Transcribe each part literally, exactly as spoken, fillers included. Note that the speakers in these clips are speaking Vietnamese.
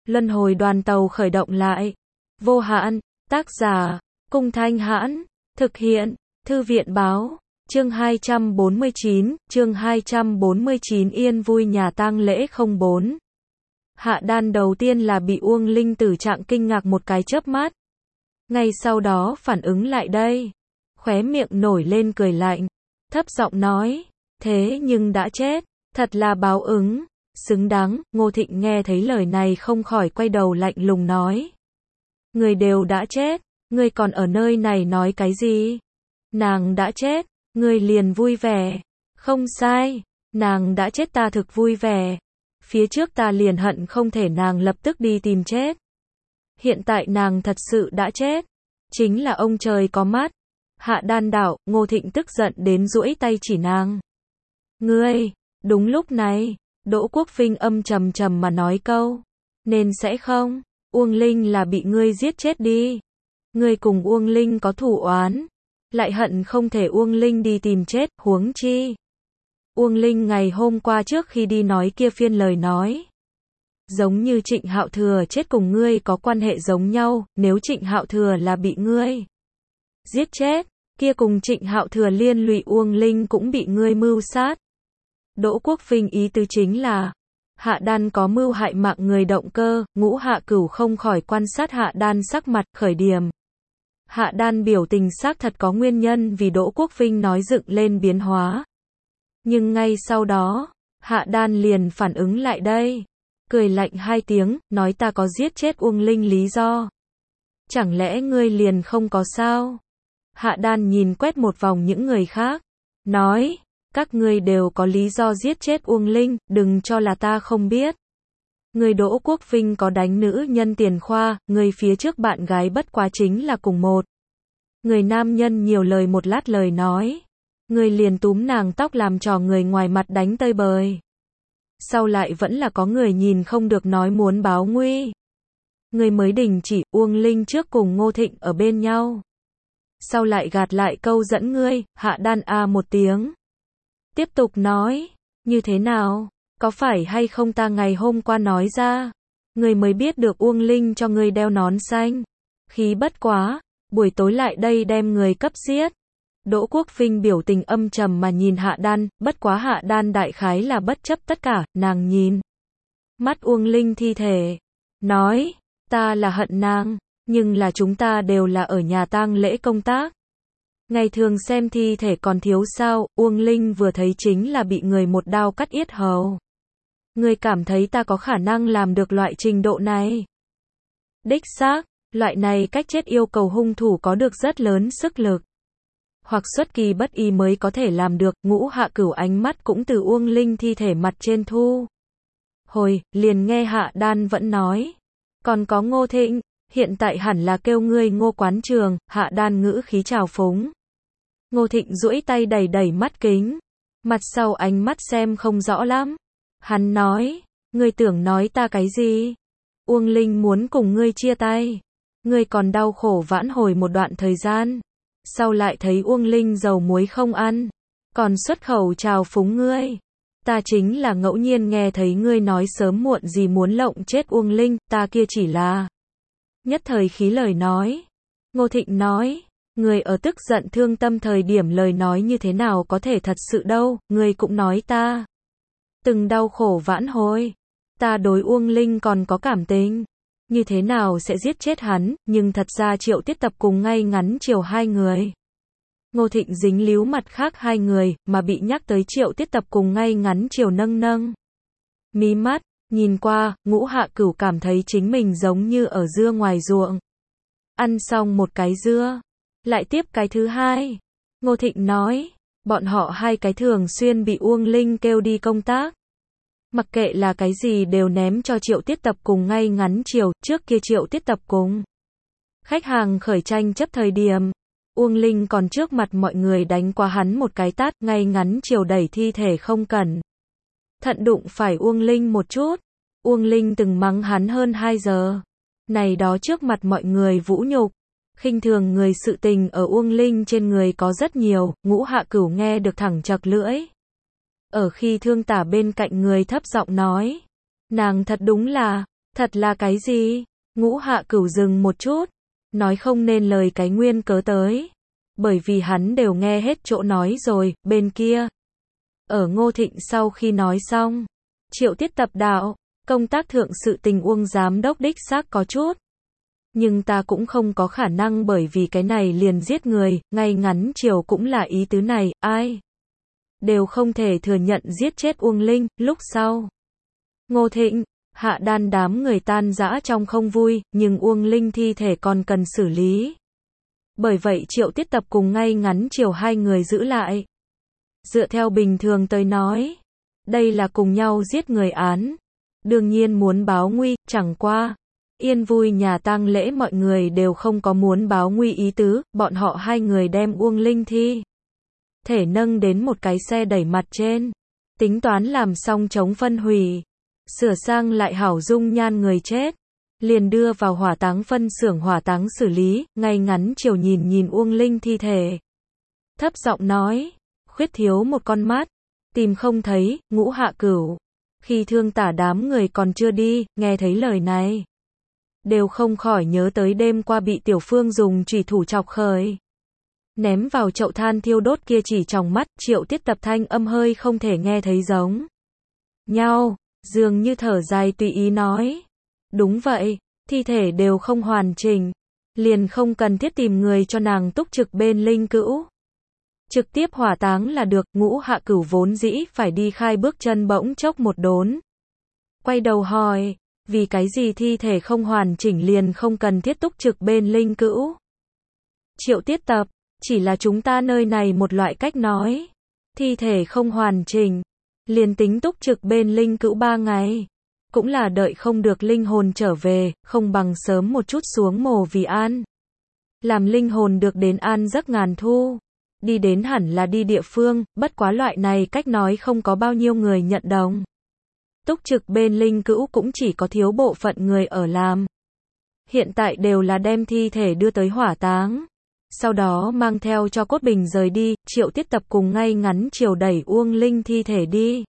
Luân hồi đoàn tàu khởi động lại. Vô hạn, tác giả, Cung Thanh Hãn, thực hiện, Thư viện báo, chương hai trăm bốn mươi chín, chương hai trăm bốn mươi chín yên vui nhà tang lễ không bốn. Hạ Đan đầu tiên là bị Uông Linh tử trạng kinh ngạc một cái chớp mắt. Ngay sau đó phản ứng lại đây. Khóe miệng nổi lên cười lạnh. Thấp giọng nói, thế nhưng đã chết, thật là báo ứng. Xứng đáng, Ngô Thịnh nghe thấy lời này không khỏi quay đầu lạnh lùng nói. Người đều đã chết, ngươi còn ở nơi này nói cái gì? Nàng đã chết, ngươi liền vui vẻ. Không sai, nàng đã chết ta thực vui vẻ. Phía trước ta liền hận không thể nàng lập tức đi tìm chết. Hiện tại nàng thật sự đã chết. Chính là ông trời có mắt. Hạ Đan đạo, Ngô Thịnh tức giận đến duỗi tay chỉ nàng. Ngươi, đúng lúc này, Đỗ Quốc Vinh âm trầm trầm mà nói câu. Nên sẽ không, Uông Linh là bị ngươi giết chết đi. Ngươi cùng Uông Linh có thù oán. Lại hận không thể Uông Linh đi tìm chết, huống chi. Uông Linh ngày hôm qua trước khi đi nói kia phiên lời nói. Giống như Trịnh Hạo Thừa chết cùng ngươi có quan hệ giống nhau, nếu Trịnh Hạo Thừa là bị ngươi giết chết, kia cùng Trịnh Hạo Thừa liên lụy Uông Linh cũng bị ngươi mưu sát. Đỗ Quốc Vinh ý tứ chính là, Hạ Đan có mưu hại mạng người động cơ, Ngũ Hạ Cửu không khỏi quan sát Hạ Đan sắc mặt, khởi điểm. Hạ Đan biểu tình xác thật có nguyên nhân vì Đỗ Quốc Vinh nói dựng lên biến hóa. Nhưng ngay sau đó, Hạ Đan liền phản ứng lại đây. Cười lạnh hai tiếng, nói ta có giết chết Uông Linh lý do. Chẳng lẽ ngươi liền không có sao? Hạ Đan nhìn quét một vòng những người khác. Nói, các ngươi đều có lý do giết chết Uông Linh, đừng cho là ta không biết. Người Đỗ Quốc Vinh có đánh nữ nhân tiền khoa, người phía trước bạn gái bất quá chính là cùng một. Người nam nhân nhiều lời một lát lời nói. Người liền túm nàng tóc làm trò người ngoài mặt đánh tơi bời. Sau lại vẫn là có người nhìn không được nói muốn báo nguy. Người mới đình chỉ Uông Linh trước cùng Ngô Thịnh ở bên nhau. Sau lại gạt lại câu dẫn ngươi, Hạ Đan a một tiếng. Tiếp tục nói, như thế nào, có phải hay không ta ngày hôm qua nói ra. Người mới biết được Uông Linh cho ngươi đeo nón xanh. Khí bất quá, buổi tối lại đây đem người cấp giết. Đỗ Quốc Vinh biểu tình âm trầm mà nhìn Hạ Đan, bất quá Hạ Đan đại khái là bất chấp tất cả, nàng nhìn mắt Uông Linh thi thể, nói, ta là hận nàng, nhưng là chúng ta đều là ở nhà tang lễ công tác. Ngày thường xem thi thể còn thiếu sao, Uông Linh vừa thấy chính là bị người một đao cắt yết hầu. Ngươi cảm thấy ta có khả năng làm được loại trình độ này? Đích xác, loại này cách chết yêu cầu hung thủ có được rất lớn sức lực. Hoặc xuất kỳ bất ý mới có thể làm được. Ngũ Hạ Cửu ánh mắt cũng từ Uông Linh thi thể mặt trên thu hồi, liền nghe Hạ Đan vẫn nói. Còn có Ngô Thịnh, hiện tại hẳn là kêu ngươi Ngô Quán Trường. Hạ Đan ngữ khí trào phúng. Ngô Thịnh duỗi tay đẩy đẩy mắt kính. Mặt sau ánh mắt xem không rõ lắm. Hắn nói, ngươi tưởng nói ta cái gì? Uông Linh muốn cùng ngươi chia tay. Ngươi còn đau khổ vãn hồi một đoạn thời gian. Sau lại thấy Uông Linh dầu muối không ăn, còn xuất khẩu trào phúng ngươi. Ta chính là ngẫu nhiên nghe thấy ngươi nói sớm muộn gì muốn lộng chết Uông Linh, ta kia chỉ là nhất thời khí lời nói. Ngô Thịnh nói, ngươi ở tức giận thương tâm thời điểm lời nói như thế nào có thể thật sự đâu, ngươi cũng nói ta từng đau khổ vãn hồi. Ta đối Uông Linh còn có cảm tình. Như thế nào sẽ giết chết hắn, nhưng thật ra Triệu Tiết Tập cùng ngay ngắn chiều hai người. Ngô Thịnh dính líu mặt khác hai người, mà bị nhắc tới Triệu Tiết Tập cùng ngay ngắn chiều nâng nâng mí mắt, nhìn qua, Ngũ Hạ Cửu cảm thấy chính mình giống như ở dưa ngoài ruộng. Ăn xong một cái dưa, lại tiếp cái thứ hai. Ngô Thịnh nói, bọn họ hai cái thường xuyên bị Uông Linh kêu đi công tác. Mặc kệ là cái gì đều ném cho Triệu Tiết Tập cùng ngay ngắn chiều, trước kia Triệu Tiết Tập cùng khách hàng khởi tranh chấp thời điểm. Uông Linh còn trước mặt mọi người đánh qua hắn một cái tát, ngay ngắn chiều đẩy thi thể không cẩn thận đụng phải Uông Linh một chút. Uông Linh từng mắng hắn hơn hai giờ. Này đó trước mặt mọi người vũ nhục, khinh thường người sự tình ở Uông Linh trên người có rất nhiều. Ngũ Hạ Cửu nghe được thẳng chật lưỡi. Ở khi Thương Tả bên cạnh người thấp giọng nói, nàng thật đúng là Thật là cái gì? Ngũ Hạ Cửu dừng một chút, nói không nên lời cái nguyên cớ tới. Bởi vì hắn đều nghe hết chỗ nói rồi, bên kia. Ở Ngô Thịnh sau khi nói xong, Triệu Tiết tập đạo, công tác thượng sự tình Uông giám đốc đích xác có chút. Nhưng ta cũng không có khả năng bởi vì cái này liền giết người, ngay ngắn chiều cũng là ý tứ này, ai đều không thể thừa nhận giết chết Uông Linh, lúc sau. Ngô Thịnh, Hạ Đan đám người tan rã trong không vui, nhưng Uông Linh thi thể còn cần xử lý. Bởi vậy Triệu Tiết tập cùng ngay ngắn chiều hai người giữ lại. Dựa theo bình thường tới nói, đây là cùng nhau giết người án. Đương nhiên muốn báo nguy, chẳng qua. Yên vui nhà tang lễ mọi người đều không có muốn báo nguy ý tứ, bọn họ hai người đem Uông Linh thi thể nâng đến một cái xe đẩy mặt trên. Tính toán làm xong chống phân hủy. Sửa sang lại hảo dung nhan người chết. Liền đưa vào hỏa táng phân xưởng hỏa táng xử lý, ngay ngắn chiều nhìn nhìn Uông Linh thi thể. Thấp giọng nói, khuyết thiếu một con mắt, tìm không thấy, Ngũ Hạ Cửu. Khi Thương Tả đám người còn chưa đi, nghe thấy lời này. Đều không khỏi nhớ tới đêm qua bị Tiểu Phương dùng chủy thủ chọc khởi. Ném vào chậu than thiêu đốt kia chỉ trong mắt, Triệu Tiết tập thanh âm hơi không thể nghe thấy giống nhau, dường như thở dài tùy ý nói. Đúng vậy, thi thể đều không hoàn chỉnh, liền không cần thiết tìm người cho nàng túc trực bên linh cữu. Trực tiếp hỏa táng là được, Ngũ Hạ Cửu vốn dĩ phải đi khai bước chân bỗng chốc một đốn. Quay đầu hỏi, vì cái gì thi thể không hoàn chỉnh liền không cần thiết túc trực bên linh cữu? Triệu Tiết tập, chỉ là chúng ta nơi này một loại cách nói. Thi thể không hoàn chỉnh, liền tính túc trực bên linh cữu ba ngày. Cũng là đợi không được linh hồn trở về, không bằng sớm một chút xuống mồ vì an. Làm linh hồn được đến an giấc ngàn thu. Đi đến hẳn là đi địa phương, bất quá loại này cách nói không có bao nhiêu người nhận đồng. Túc trực bên linh cữu cũng chỉ có thiếu bộ phận người ở làm. Hiện tại đều là đem thi thể đưa tới hỏa táng. Sau đó mang theo cho cốt bình rời đi, Triệu Tiết tập cùng ngay ngắn chiều đẩy Uông Linh thi thể đi.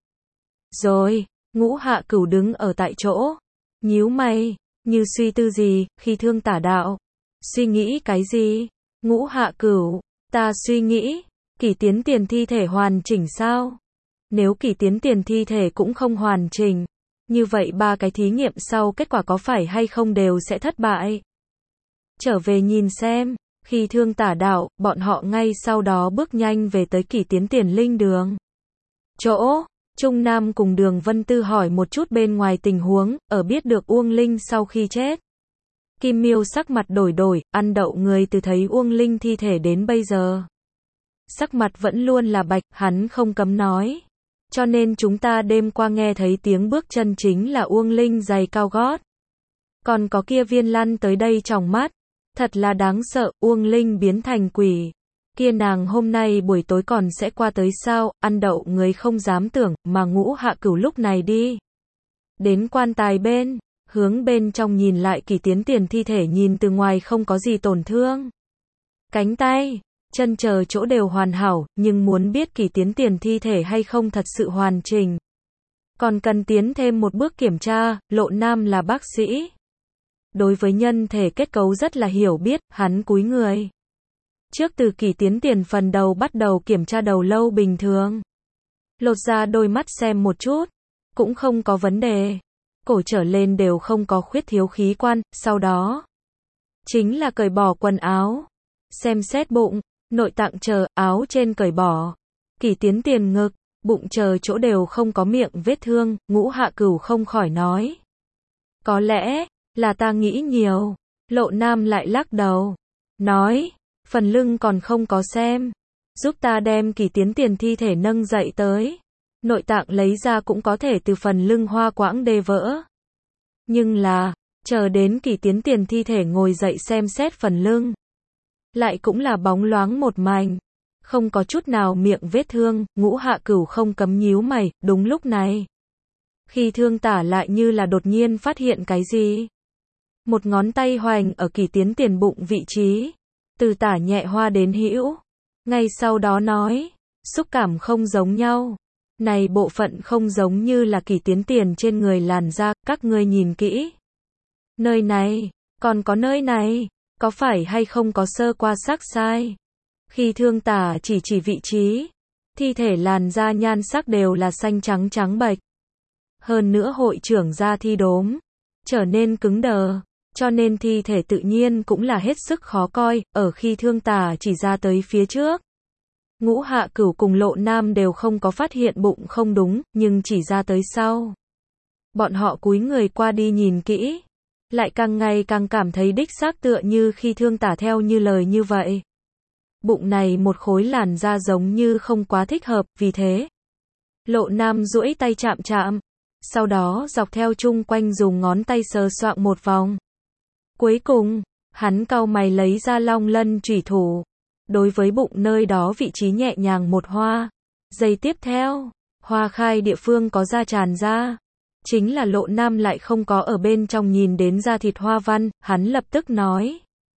Rồi, Ngũ Hạ Cửu đứng ở tại chỗ. Nhíu mày, như suy tư gì, khi Thương Tả đạo. Suy nghĩ cái gì? Ngũ Hạ Cửu, ta suy nghĩ, Kỷ Tiến Tiền thi thể hoàn chỉnh sao? Nếu Kỷ Tiến Tiền thi thể cũng không hoàn chỉnh, như vậy ba cái thí nghiệm sau kết quả có phải hay không đều sẽ thất bại. Trở về nhìn xem, khi Thương Tả đạo, bọn họ ngay sau đó bước nhanh về tới Kỷ Tiến Tiền linh đường. Chỗ, Trung Nam cùng Đường Vân Tư hỏi một chút bên ngoài tình huống, ở biết được Uông Linh sau khi chết. Kim Miêu sắc mặt đổi đổi, ăn đậu người từ thấy Uông Linh thi thể đến bây giờ. Sắc mặt vẫn luôn là bạch, hắn không cấm nói. Cho nên chúng ta đêm qua nghe thấy tiếng bước chân chính là Uông Linh giày cao gót. Còn có kia viên lăn tới đây trong mắt. Thật là đáng sợ, Uông Linh biến thành quỷ. Kia nàng hôm nay buổi tối còn sẽ qua tới sao, ăn đậu người không dám tưởng, mà Ngũ Hạ Cửu lúc này đi. Đến quan tài bên, hướng bên trong nhìn lại Kỷ Tiến Tiền thi thể nhìn từ ngoài không có gì tổn thương. Cánh tay, chân chờ chỗ đều hoàn hảo, nhưng muốn biết Kỷ Tiến Tiền thi thể hay không thật sự hoàn chỉnh. Còn cần tiến thêm một bước kiểm tra, Lộ Nam là bác sĩ. Đối với nhân thể kết cấu rất là hiểu biết, hắn cúi người. Trước từ Kỷ Tiến Tiền phần đầu bắt đầu kiểm tra đầu lâu bình thường. Lột ra đôi mắt xem một chút, cũng không có vấn đề. Cổ trở lên đều không có khuyết thiếu khí quan, sau đó chính là cởi bỏ quần áo. Xem xét bụng, nội tạng chờ, áo trên cởi bỏ. Kỷ Tiến Tiền ngực, bụng chờ chỗ đều không có miệng vết thương, Ngũ Hạ Cửu không khỏi nói. Có lẽ, là ta nghĩ nhiều. Lộ Nam lại lắc đầu. Nói, phần lưng còn không có xem. Giúp ta đem Kỷ Tiến Tiền thi thể nâng dậy tới. Nội tạng lấy ra cũng có thể từ phần lưng hoa quãng đê vỡ. Nhưng là, chờ đến Kỷ Tiến Tiền thi thể ngồi dậy xem xét phần lưng. Lại cũng là bóng loáng một mảnh. Không có chút nào miệng vết thương, Ngũ Hạ Cửu không cấm nhíu mày, đúng lúc này. Khi Thương Tả lại như là đột nhiên phát hiện cái gì. Một ngón tay hoành ở Kỷ Tiến Tiền bụng vị trí. Từ tả nhẹ hoa đến hữu. Ngay sau đó nói, xúc cảm không giống nhau. Này bộ phận không giống như là Kỷ Tiến Tiền trên người làn da, các ngươi nhìn kỹ. Nơi này, còn có nơi này, có phải hay không có sơ qua sắc sai? Khi Thương Tả chỉ chỉ vị trí, thi thể làn da nhan sắc đều là xanh trắng trắng bệch. Hơn nữa hội trưởng da thi đốm, trở nên cứng đờ, cho nên thi thể tự nhiên cũng là hết sức khó coi, ở khi Thương Tả chỉ ra tới phía trước. Ngũ Hạ Cửu cùng Lộ Nam đều không có phát hiện bụng không đúng, nhưng chỉ ra tới sau. Bọn họ cúi người qua đi nhìn kỹ, lại càng ngày càng cảm thấy đích xác tựa như khi Thương Tả theo như lời như vậy. Bụng này một khối làn da giống như không quá thích hợp, vì thế. Lộ Nam duỗi tay chạm chạm, sau đó dọc theo chung quanh dùng ngón tay sờ soạng một vòng. Cuối cùng, hắn cau mày lấy ra long lân chủy thủ. Đối với bụng nơi đó vị trí nhẹ nhàng một hoa. Giây tiếp theo, hoa khai địa phương có da tràn ra. Chính là Lộ Nam lại không có ở bên trong nhìn đến da thịt hoa văn, hắn lập tức nói.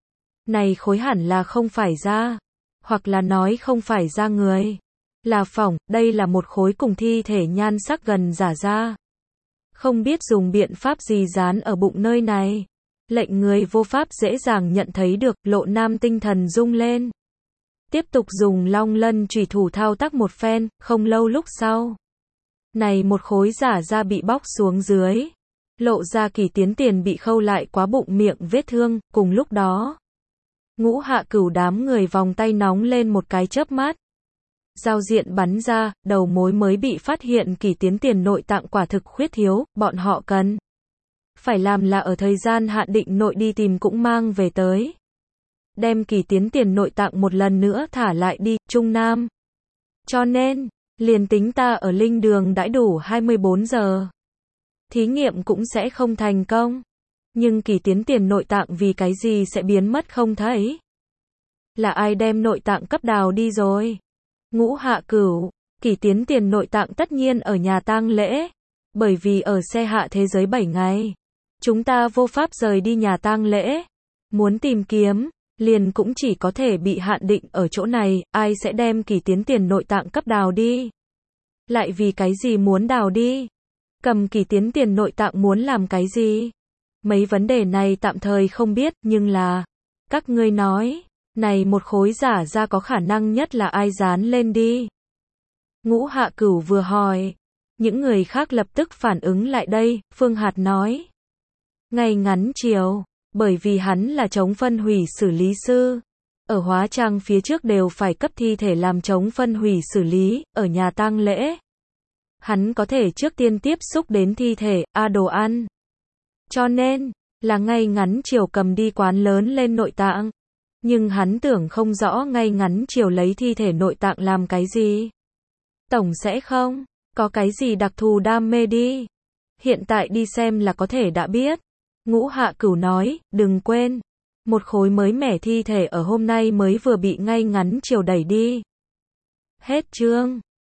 Này khối hẳn là không phải da, hoặc là nói không phải da người. Là phỏng, đây là một khối cùng thi thể nhan sắc gần giả da. Không biết dùng biện pháp gì dán ở bụng nơi này. Lệnh người vô pháp dễ dàng nhận thấy được, Lộ Nam tinh thần rung lên. Tiếp tục dùng long lân chủy thủ thao tác một phen, không lâu lúc sau. Này một khối giả da bị bóc xuống dưới. Lộ ra Kỳ Tiến Tiền bị khâu lại quá bụng miệng vết thương, cùng lúc đó. Ngũ Hạ Cửu đám người vòng tay nóng lên một cái chớp mắt. Giao diện bắn ra, đầu mối mới bị phát hiện Kỳ Tiến Tiền nội tạng quả thực khuyết thiếu, bọn họ cần. Phải làm là ở thời gian hạn định nội đi tìm cũng mang về tới. Đem Kỳ Tiến Tiền nội tạng một lần nữa thả lại đi, Trung Nam. Cho nên, liền tính ta ở linh đường đãi đủ hai mươi bốn giờ. Thí nghiệm cũng sẽ không thành công. Nhưng Kỳ Tiến Tiền nội tạng vì cái gì sẽ biến mất không thấy? Là ai đem nội tạng cấp đào đi rồi? Ngũ Hạ Cửu, Kỳ Tiến Tiền nội tạng tất nhiên ở nhà tang lễ. Bởi vì ở xe hạ thế giới bảy ngày. Chúng ta vô pháp rời đi nhà tang lễ. Muốn tìm kiếm, liền cũng chỉ có thể bị hạn định ở chỗ này, ai sẽ đem Kỳ Tiến Tiền nội tạng cấp đào đi? Lại vì cái gì muốn đào đi? Cầm Kỳ Tiến Tiền nội tạng muốn làm cái gì? Mấy vấn đề này tạm thời không biết, nhưng là, các ngươi nói, này một khối giả da có khả năng nhất là ai dán lên đi? Ngũ Hạ Cửu vừa hỏi, những người khác lập tức phản ứng lại đây, Phương Hạt nói. Ngày ngắn chiều, bởi vì hắn là chống phân hủy xử lý sư. Ở hóa trang phía trước đều phải cấp thi thể làm chống phân hủy xử lý, ở nhà tang lễ. Hắn có thể trước tiên tiếp xúc đến thi thể, a đồ ăn. Cho nên, là ngay ngắn chiều cầm đi quán lớn lên nội tạng. Nhưng hắn tưởng không rõ ngay ngắn chiều lấy thi thể nội tạng làm cái gì. Tổng sẽ không, có cái gì đặc thù đam mê đi. Hiện tại đi xem là có thể đã biết. Ngũ Hạ Cửu nói, đừng quên. Một khối mới mẻ thi thể ở hôm nay mới vừa bị ngay ngắn chiều đẩy đi. Hết chương.